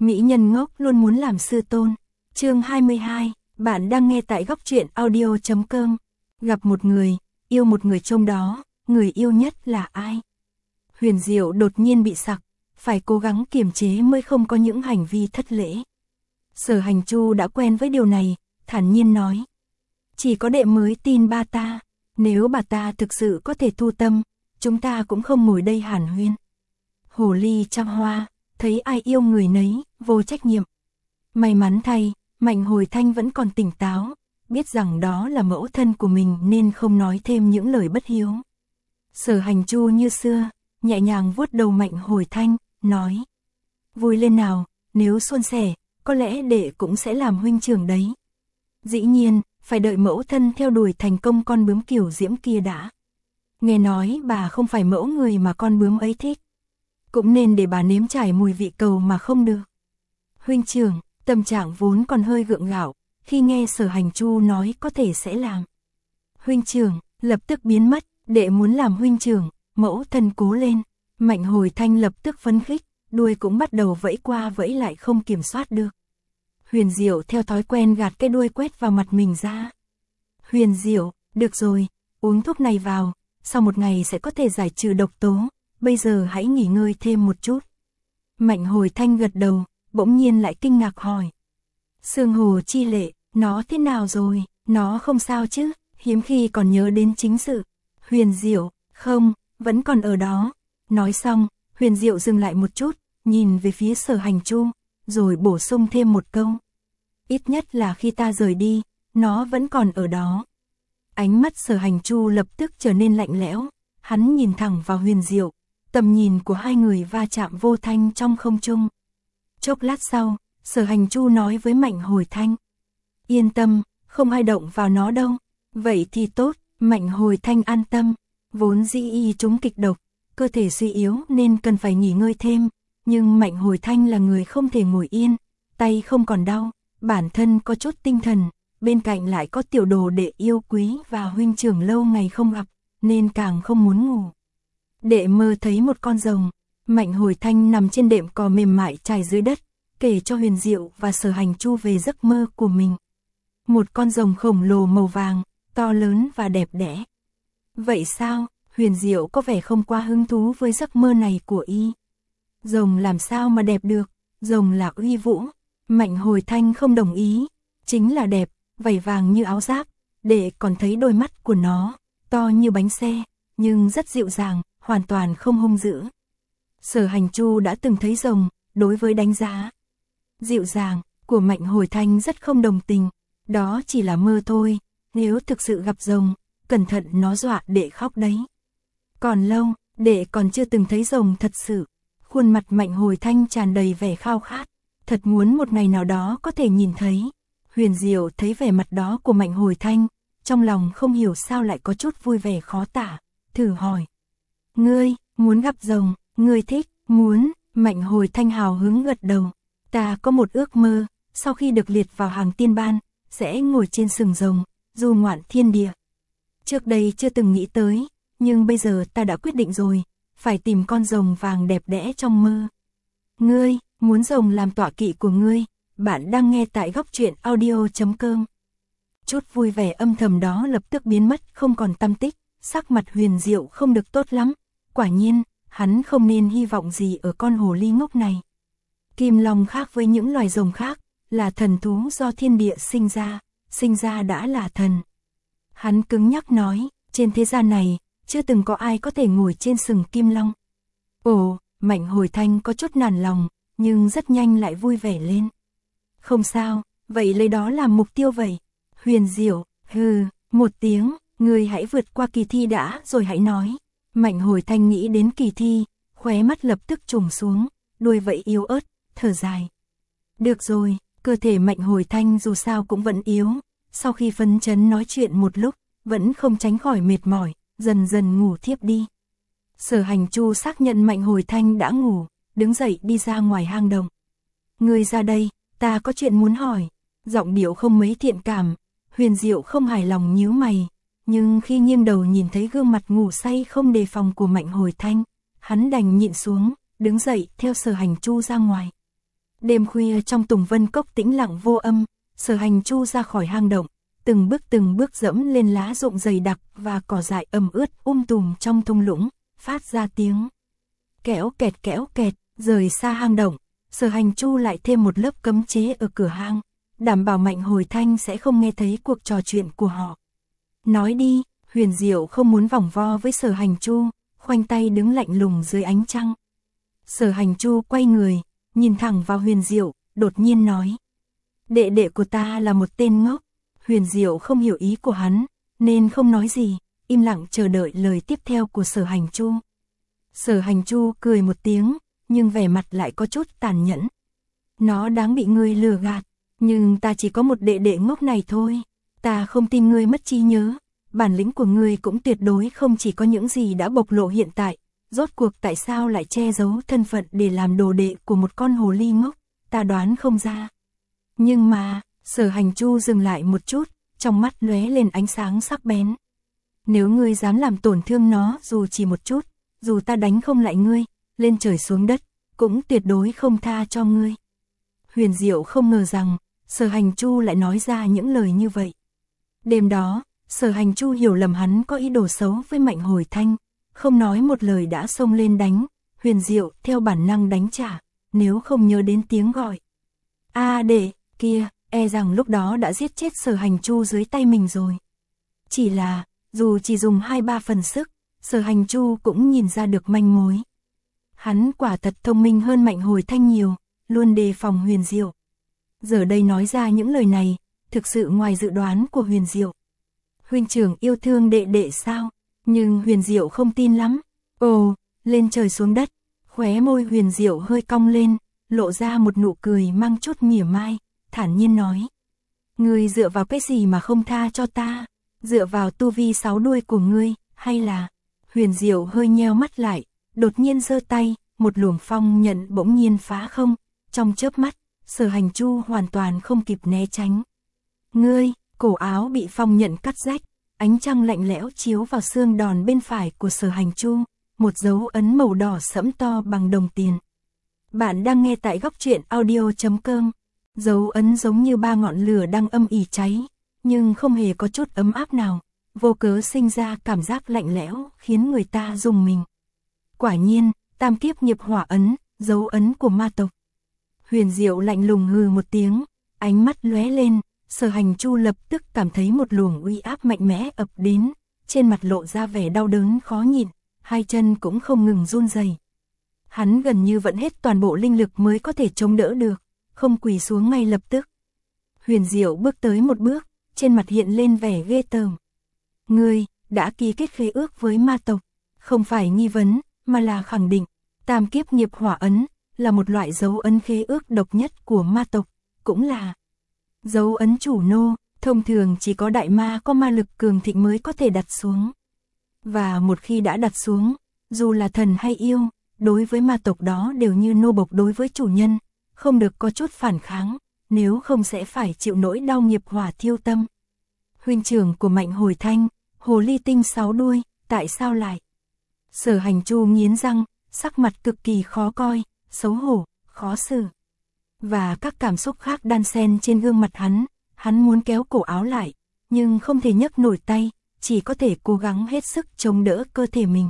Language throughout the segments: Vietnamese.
Mỹ nhân ngốc luôn muốn làm sư tôn. Chương 22, bạn đang nghe tại góc truyện audio.com. Gặp một người, yêu một người trong đó, người yêu nhất là ai? Huyền Diệu đột nhiên bị sặc, phải cố gắng kiềm chế mới không có những hành vi thất lễ. Sở Hành Chu đã quen với điều này, thản nhiên nói. Chỉ có đệ mới tin ba ta, nếu bà ta thực sự có thể thu tâm, chúng ta cũng không ngồi đây hàn huyên. Hồ ly trăm hoa, thấy ai yêu người nấy, vô trách nhiệm. May mắn thay, Mạnh Hồi Thanh vẫn còn tỉnh táo, biết rằng đó là mẫu thân của mình nên không nói thêm những lời bất hiếu. Sở Hành Chu như xưa, nhẹ nhàng vuốt đầu Mạnh Hồi Thanh, nói. Vui lên nào, nếu suôn sẻ, có lẽ đệ cũng sẽ làm huynh trưởng đấy. Dĩ nhiên, phải đợi mẫu thân theo đuổi thành công con bướm kiểu diễm kia đã. Nghe nói bà không phải mẫu người mà con bướm ấy thích. Cũng nên để bà nếm trải mùi vị cầu mà không được. Huynh trưởng, tâm trạng vốn còn hơi gượng gạo, khi nghe Sở Hành Chu nói có thể sẽ làm. Huynh trưởng, lập tức biến mất, đệ muốn làm huynh trưởng, mẫu thân cố lên. Mạnh Hồi Thanh lập tức phấn khích, đuôi cũng bắt đầu vẫy qua vẫy lại không kiểm soát được. Huyền Diệu theo thói quen gạt cái đuôi quét vào mặt mình ra. Huyền Diệu, được rồi, uống thuốc này vào, sau một ngày sẽ có thể giải trừ độc tố, bây giờ hãy nghỉ ngơi thêm một chút. Mạnh Hồi Thanh gật đầu, bỗng nhiên lại kinh ngạc hỏi. Sương Hồ Chi Lệ, nó thế nào rồi, nó không sao chứ, hiếm khi còn nhớ đến chính sự. Huyền Diệu, không, vẫn còn ở đó. Nói xong, Huyền Diệu dừng lại một chút, nhìn về phía Sở Hành Chu, rồi bổ sung thêm một câu. Ít nhất là khi ta rời đi, nó vẫn còn ở đó. Ánh mắt Sở Hành Chu lập tức trở nên lạnh lẽo, hắn nhìn thẳng vào Huyền Diệu, tầm nhìn của hai người va chạm vô thanh trong không trung. Chốc lát sau, Sở Hành Chu nói với Mạnh Hồi Thanh. Yên tâm, không ai động vào nó đâu. Vậy thì tốt, Mạnh Hồi Thanh an tâm. Vốn dĩ y trúng kịch độc, cơ thể suy yếu nên cần phải nghỉ ngơi thêm. Nhưng Mạnh Hồi Thanh là người không thể ngồi yên, tay không còn đau, bản thân có chút tinh thần, bên cạnh lại có tiểu đồ đệ yêu quý và huynh trưởng lâu ngày không gặp, nên càng không muốn ngủ. Đệ mơ thấy một con rồng, Mạnh Hồi Thanh nằm trên đệm cỏ mềm mại trải dưới đất, kể cho Huyền Diệu và Sở Hành Chu về giấc mơ của mình. Một con rồng khổng lồ màu vàng, to lớn và đẹp đẽ. Vậy sao, Huyền Diệu có vẻ không quá hứng thú với giấc mơ này của y. Rồng làm sao mà đẹp được, rồng là uy vũ. Mạnh Hồi Thanh không đồng ý, chính là đẹp, vảy vàng như áo giáp, đệ còn thấy đôi mắt của nó, to như bánh xe, nhưng rất dịu dàng, hoàn toàn không hung dữ. Sở Hành Chu đã từng thấy rồng, đối với đánh giá dịu dàng của Mạnh Hồi Thanh rất không đồng tình, đó chỉ là mơ thôi, nếu thực sự gặp rồng, cẩn thận nó dọa đệ khóc đấy. Còn lâu, đệ còn chưa từng thấy rồng thật sự. Khuôn mặt Mạnh Hồi Thanh tràn đầy vẻ khao khát, thật muốn một ngày nào đó có thể nhìn thấy. Huyền Diệu thấy vẻ mặt đó của Mạnh Hồi Thanh, trong lòng không hiểu sao lại có chút vui vẻ khó tả, thử hỏi. Ngươi, muốn gặp rồng, ngươi thích, muốn, Mạnh Hồi Thanh hào hứng gật đầu. Ta có một ước mơ, sau khi được liệt vào hàng tiên ban, sẽ ngồi trên sừng rồng, du ngoạn thiên địa. Trước đây chưa từng nghĩ tới, nhưng bây giờ ta đã quyết định rồi. Phải tìm con rồng vàng đẹp đẽ trong mơ. Ngươi, muốn rồng làm tọa kỵ của ngươi, bạn đang nghe tại góc truyện audio.com. Chút vui vẻ âm thầm đó lập tức biến mất không còn tăm tích, sắc mặt Huyền Diệu không được tốt lắm. Quả nhiên, hắn không nên hy vọng gì ở con hồ ly ngốc này. Kim Long khác với những loài rồng khác, là thần thú do thiên địa sinh ra đã là thần. Hắn cứng nhắc nói, trên thế gian này, chưa từng có ai có thể ngồi trên sừng Kim Long. Ồ, Mạnh Hồi Thanh có chút nản lòng, nhưng rất nhanh lại vui vẻ lên. Không sao, vậy lấy đó làm mục tiêu vậy. Huyền Diệu, hừ, một tiếng, ngươi hãy vượt qua kỳ thi đã rồi hãy nói. Mạnh Hồi Thanh nghĩ đến kỳ thi, khóe mắt lập tức trùng xuống, đuôi vẫy yếu ớt, thở dài. Được rồi, cơ thể Mạnh Hồi Thanh dù sao cũng vẫn yếu, sau khi phấn chấn nói chuyện một lúc, vẫn không tránh khỏi mệt mỏi. Dần dần ngủ thiếp đi. Sở Hành Chu xác nhận Mạnh Hồi Thanh đã ngủ, đứng dậy đi ra ngoài hang động. Ngươi ra đây, ta có chuyện muốn hỏi. Giọng điệu không mấy thiện cảm, Huyền Diệu không hài lòng nhíu mày, nhưng khi nghiêng đầu nhìn thấy gương mặt ngủ say không đề phòng của Mạnh Hồi Thanh, hắn đành nhịn xuống, đứng dậy theo Sở Hành Chu ra ngoài. Đêm khuya trong Tùng Vân Cốc tĩnh lặng vô âm, Sở Hành Chu ra khỏi hang động, từng bước dẫm lên lá rụng dày đặc và cỏ dại ẩm ướt tùm trong thung lũng, phát ra tiếng kéo kẹt, rời xa hang động. Sở Hành Chu lại thêm một lớp cấm chế ở cửa hang, đảm bảo Mạnh Hồi Thanh sẽ không nghe thấy cuộc trò chuyện của họ. Nói đi, Huyền Diệu không muốn vòng vo với Sở Hành Chu, khoanh tay đứng lạnh lùng dưới ánh trăng. Sở Hành Chu quay người, nhìn thẳng vào Huyền Diệu, đột nhiên nói. Đệ đệ của ta là một tên ngốc. Huyền Diệu không hiểu ý của hắn, nên không nói gì, im lặng chờ đợi lời tiếp theo của Sở Hành Chu. Sở Hành Chu cười một tiếng, nhưng vẻ mặt lại có chút tàn nhẫn. Nó đáng bị ngươi lừa gạt, nhưng ta chỉ có một đệ đệ ngốc này thôi. Ta không tin ngươi mất trí nhớ, bản lĩnh của ngươi cũng tuyệt đối không chỉ có những gì đã bộc lộ hiện tại. Rốt cuộc tại sao lại che giấu thân phận để làm đồ đệ của một con hồ ly ngốc, ta đoán không ra. Nhưng mà, Sở Hành Chu dừng lại một chút, trong mắt lóe lên ánh sáng sắc bén. Nếu ngươi dám làm tổn thương nó dù chỉ một chút, dù ta đánh không lại ngươi, lên trời xuống đất, cũng tuyệt đối không tha cho ngươi. Huyền Diệu không ngờ rằng, Sở Hành Chu lại nói ra những lời như vậy. Đêm đó, Sở Hành Chu hiểu lầm hắn có ý đồ xấu với Mạnh Hồi Thanh, không nói một lời đã xông lên đánh. Huyền Diệu theo bản năng đánh trả, nếu không nhớ đến tiếng gọi đệ kia, e rằng lúc đó đã giết chết Sở Hành Chu dưới tay mình rồi. Chỉ là, dù chỉ dùng 2-3 phần sức, Sở Hành Chu cũng nhìn ra được manh mối. Hắn quả thật thông minh hơn Mạnh Hồi Thanh nhiều, luôn đề phòng Huyền Diệu. Giờ đây nói ra những lời này, thực sự ngoài dự đoán của Huyền Diệu. Huynh trưởng yêu thương đệ đệ sao? Nhưng Huyền Diệu không tin lắm. Ồ, lên trời xuống đất, khóe môi Huyền Diệu hơi cong lên, lộ ra một nụ cười mang chút mỉa mai, thản nhiên nói. Ngươi dựa vào cái gì mà không tha cho ta? Dựa vào tu vi 6 đuôi của ngươi, hay là... Huyền Diệu hơi nheo mắt lại, đột nhiên giơ tay, một luồng phong nhận bỗng nhiên phá không, trong chớp mắt, Sở Hành Chu hoàn toàn không kịp né tránh. Ngươi, cổ áo bị phong nhận cắt rách, ánh trăng lạnh lẽo chiếu vào xương đòn bên phải của Sở Hành Chu, một dấu ấn màu đỏ sẫm to bằng đồng tiền. Bạn đang nghe tại góc truyện audio.com. Dấu ấn giống như 3 ngọn lửa đang âm ỉ cháy, nhưng không hề có chút ấm áp nào, vô cớ sinh ra cảm giác lạnh lẽo khiến người ta rùng mình. Quả nhiên, tam kiếp nghiệp hỏa ấn, dấu ấn của ma tộc. Huyền Diệu lạnh lùng hừ một tiếng, ánh mắt lóe lên, Sở Hành Chu lập tức cảm thấy một luồng uy áp mạnh mẽ ập đến, trên mặt lộ ra vẻ đau đớn khó nhịn, hai chân cũng không ngừng run rẩy. Hắn gần như vận hết toàn bộ linh lực mới có thể chống đỡ được, không quỳ xuống ngay lập tức. Huyền Diệu bước tới một bước, trên mặt hiện lên vẻ ghê tởm. Ngươi đã ký kết khế ước với ma tộc, không phải nghi vấn, mà là khẳng định. Tam kiếp nghiệp hỏa ấn là một loại dấu ấn khế ước độc nhất của ma tộc, cũng là dấu ấn chủ nô, thông thường chỉ có đại ma có ma lực cường thịnh mới có thể đặt xuống. Và một khi đã đặt xuống, dù là thần hay yêu, đối với ma tộc đó đều như nô bộc đối với chủ nhân, không được có chút phản kháng, nếu không sẽ phải chịu nỗi đau nghiệp hỏa thiêu tâm. Huynh trưởng của Mạnh Hồi Thanh, hồ ly tinh 6 đuôi, tại sao lại? Sở Hành Chu nghiến răng, sắc mặt cực kỳ khó coi, xấu hổ, khó xử. Và các cảm xúc khác đan xen trên gương mặt hắn muốn kéo cổ áo lại, nhưng không thể nhấc nổi tay, chỉ có thể cố gắng hết sức chống đỡ cơ thể mình.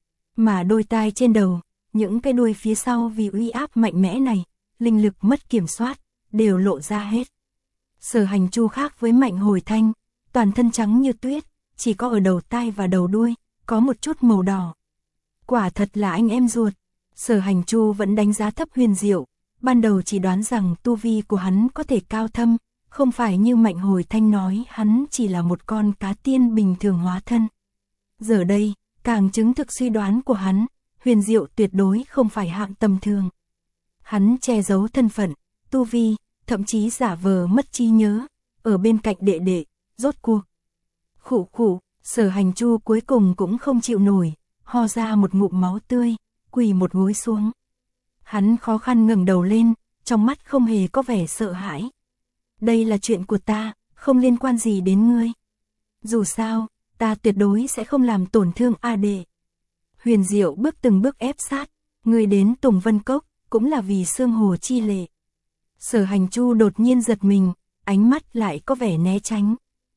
Mà đôi tai trên đầu, những cái đuôi phía sau vì uy áp mạnh mẽ này, linh lực mất kiểm soát, đều lộ ra hết. Sở Hành Chu khác với Mạnh Hồi Thanh, toàn thân trắng như tuyết, chỉ có ở đầu tai và đầu đuôi, có một chút màu đỏ. Quả thật là anh em ruột. Sở Hành Chu vẫn đánh giá thấp Huyền Diệu, ban đầu chỉ đoán rằng tu vi của hắn có thể cao thâm, không phải như Mạnh Hồi Thanh nói hắn chỉ là một con cá tiên bình thường hóa thân. Giờ đây, càng chứng thực suy đoán của hắn, Huyền Diệu tuyệt đối không phải hạng tầm thường. Hắn che giấu thân phận, tu vi, thậm chí giả vờ mất trí nhớ, ở bên cạnh đệ đệ, rốt cuộc. Khụ khụ, Sở Hành Chu cuối cùng cũng không chịu nổi, ho ra một ngụm máu tươi, quỳ một gối xuống. Hắn khó khăn ngẩng đầu lên, trong mắt không hề có vẻ sợ hãi. Đây là chuyện của ta, không liên quan gì đến ngươi. Dù sao, ta tuyệt đối sẽ không làm tổn thương A đệ. Huyền Diệu bước từng bước ép sát, ngươi đến Tùng Vân Cốc, cũng là vì Sương Hồ chi lệ. Sở Hành Chu đột nhiên giật mình, ánh mắt lại có vẻ né tránh.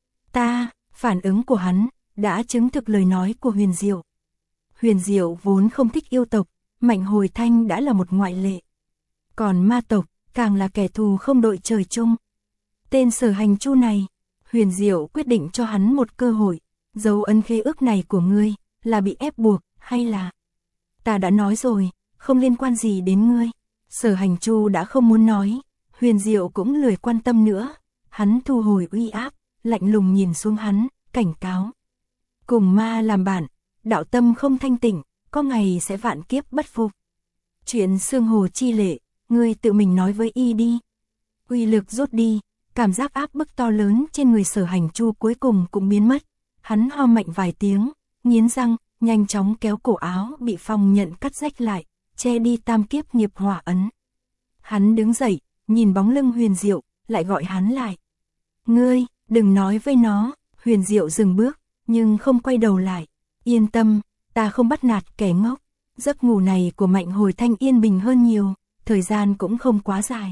Phản ứng của hắn đã chứng thực lời nói của Huyền Diệu. Huyền Diệu vốn không thích yêu tộc, Mạnh Hồi Thanh đã là một ngoại lệ. Còn ma tộc, càng là kẻ thù không đội trời chung. Tên Sở Hành Chu này, Huyền Diệu quyết định cho hắn một cơ hội. Dấu ấn khế ước này của ngươi, là bị ép buộc, hay là... Ta đã nói rồi, không liên quan gì đến ngươi. Sở Hành Chu đã không muốn nói, Huyền Diệu cũng lười quan tâm nữa. Hắn thu hồi uy áp, lạnh lùng nhìn xuống hắn, cảnh cáo. Cùng ma làm bạn, đạo tâm không thanh tịnh, có ngày sẽ vạn kiếp bất phục. Chuyện xương hồ chi lệ, ngươi tự mình nói với y đi. Uy lực rút đi, cảm giác áp bức to lớn trên người Sở Hành Chu cuối cùng cũng biến mất. Hắn ho mạnh vài tiếng, nghiến răng, nhanh chóng kéo cổ áo bị phong nhận cắt rách lại, che đi tam kiếp nghiệp hỏa ấn. Hắn đứng dậy, nhìn bóng lưng Huyền Diệu, lại gọi hắn lại. Ngươi, đừng nói với nó. Huyền Diệu dừng bước, nhưng không quay đầu lại. Yên tâm, ta không bắt nạt kẻ ngốc. Giấc ngủ này của Mạnh Hồi Thanh yên bình hơn nhiều, thời gian cũng không quá dài.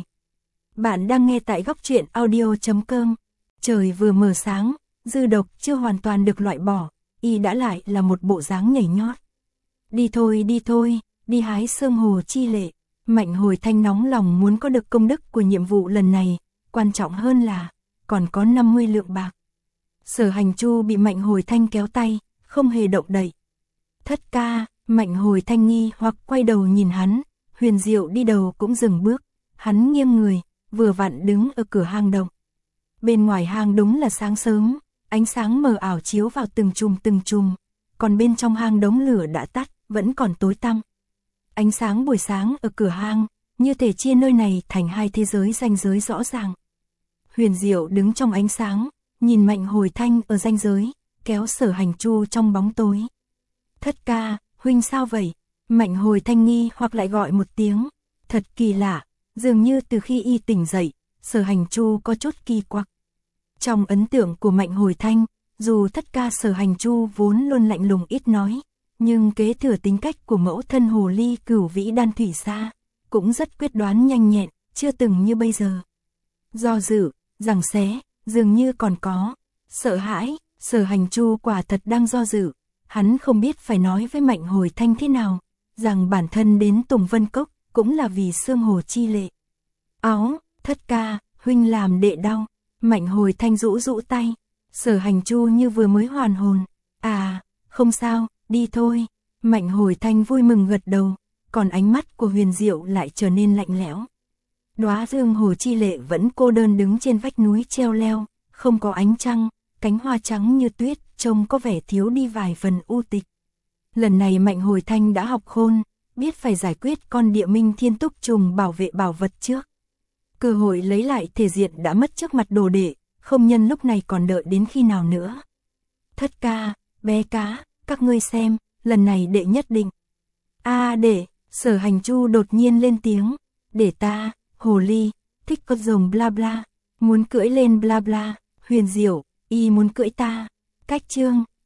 Bạn đang nghe tại góc truyện audio.com. Trời vừa mở sáng, dư độc chưa hoàn toàn được loại bỏ, y đã lại là một bộ dáng nhảy nhót. Đi thôi, đi hái sương hồ chi lệ. Mạnh Hồi Thanh nóng lòng muốn có được công đức của nhiệm vụ lần này, quan trọng hơn là còn có 50 lượng bạc. Sở Hành Chu bị Mạnh Hồi Thanh kéo tay, không hề động đậy. Thất ca, Mạnh Hồi Thanh nghi hoặc quay đầu nhìn hắn, Huyền Diệu đi đầu cũng dừng bước, hắn nghiêng người, vừa vặn đứng ở cửa hang động. Bên ngoài hang đúng là sáng sớm, ánh sáng mờ ảo chiếu vào từng chùm, còn bên trong hang đống lửa đã tắt, vẫn còn tối tăm. Ánh sáng buổi sáng ở cửa hang, như thể chia nơi này thành hai thế giới ranh giới rõ ràng. Huyền Diệu đứng trong ánh sáng, nhìn Mạnh Hồi Thanh ở ranh giới, kéo Sở Hành Chu trong bóng tối. Thất ca, huynh sao vậy? Mạnh Hồi Thanh nghi hoặc lại gọi một tiếng. Thật kỳ lạ, dường như từ khi y tỉnh dậy, Sở Hành Chu có chút kỳ quặc. Trong ấn tượng của Mạnh Hồi Thanh, dù thất ca Sở Hành Chu vốn luôn lạnh lùng ít nói, nhưng kế thừa tính cách của mẫu thân hồ ly Cửu Vĩ Đan Thủy Sa, cũng rất quyết đoán nhanh nhẹn, chưa từng như bây giờ. Do dự, giằng xé, dường như còn có sợ hãi. Sở Hành Chu quả thật đang do dự, hắn không biết phải nói với Mạnh Hồi Thanh thế nào, rằng bản thân đến Tùng Vân Cốc cũng là vì sương hồ chi lệ. Thất ca, huynh làm đệ đau. Mạnh Hồi Thanh rũ tay. Sở Hành Chu như vừa mới hoàn hồn. Không sao, đi thôi. Mạnh Hồi Thanh vui mừng gật đầu, còn ánh mắt của Huyền Diệu lại trở nên lạnh lẽo. Đóa dương hồ chi lệ vẫn cô đơn đứng trên vách núi treo leo, không có ánh trăng, cánh hoa trắng như tuyết, trông có vẻ thiếu đi vài phần u tịch. Lần này Mạnh Hồi Thanh đã học khôn, biết phải giải quyết con địa minh thiên túc trùng bảo vệ bảo vật trước. Cơ hội lấy lại thể diện đã mất trước mặt đồ đệ, không nhân lúc này còn đợi đến khi nào nữa. Thất ca, bé cá, các ngươi xem, lần này đệ nhất định. Đệ, Sở Hành Chu đột nhiên lên tiếng, để ta, hồ ly, thích con rồng bla bla, muốn cưỡi lên bla bla. Huyền Diệu, y muốn cưỡi ta. Cách chương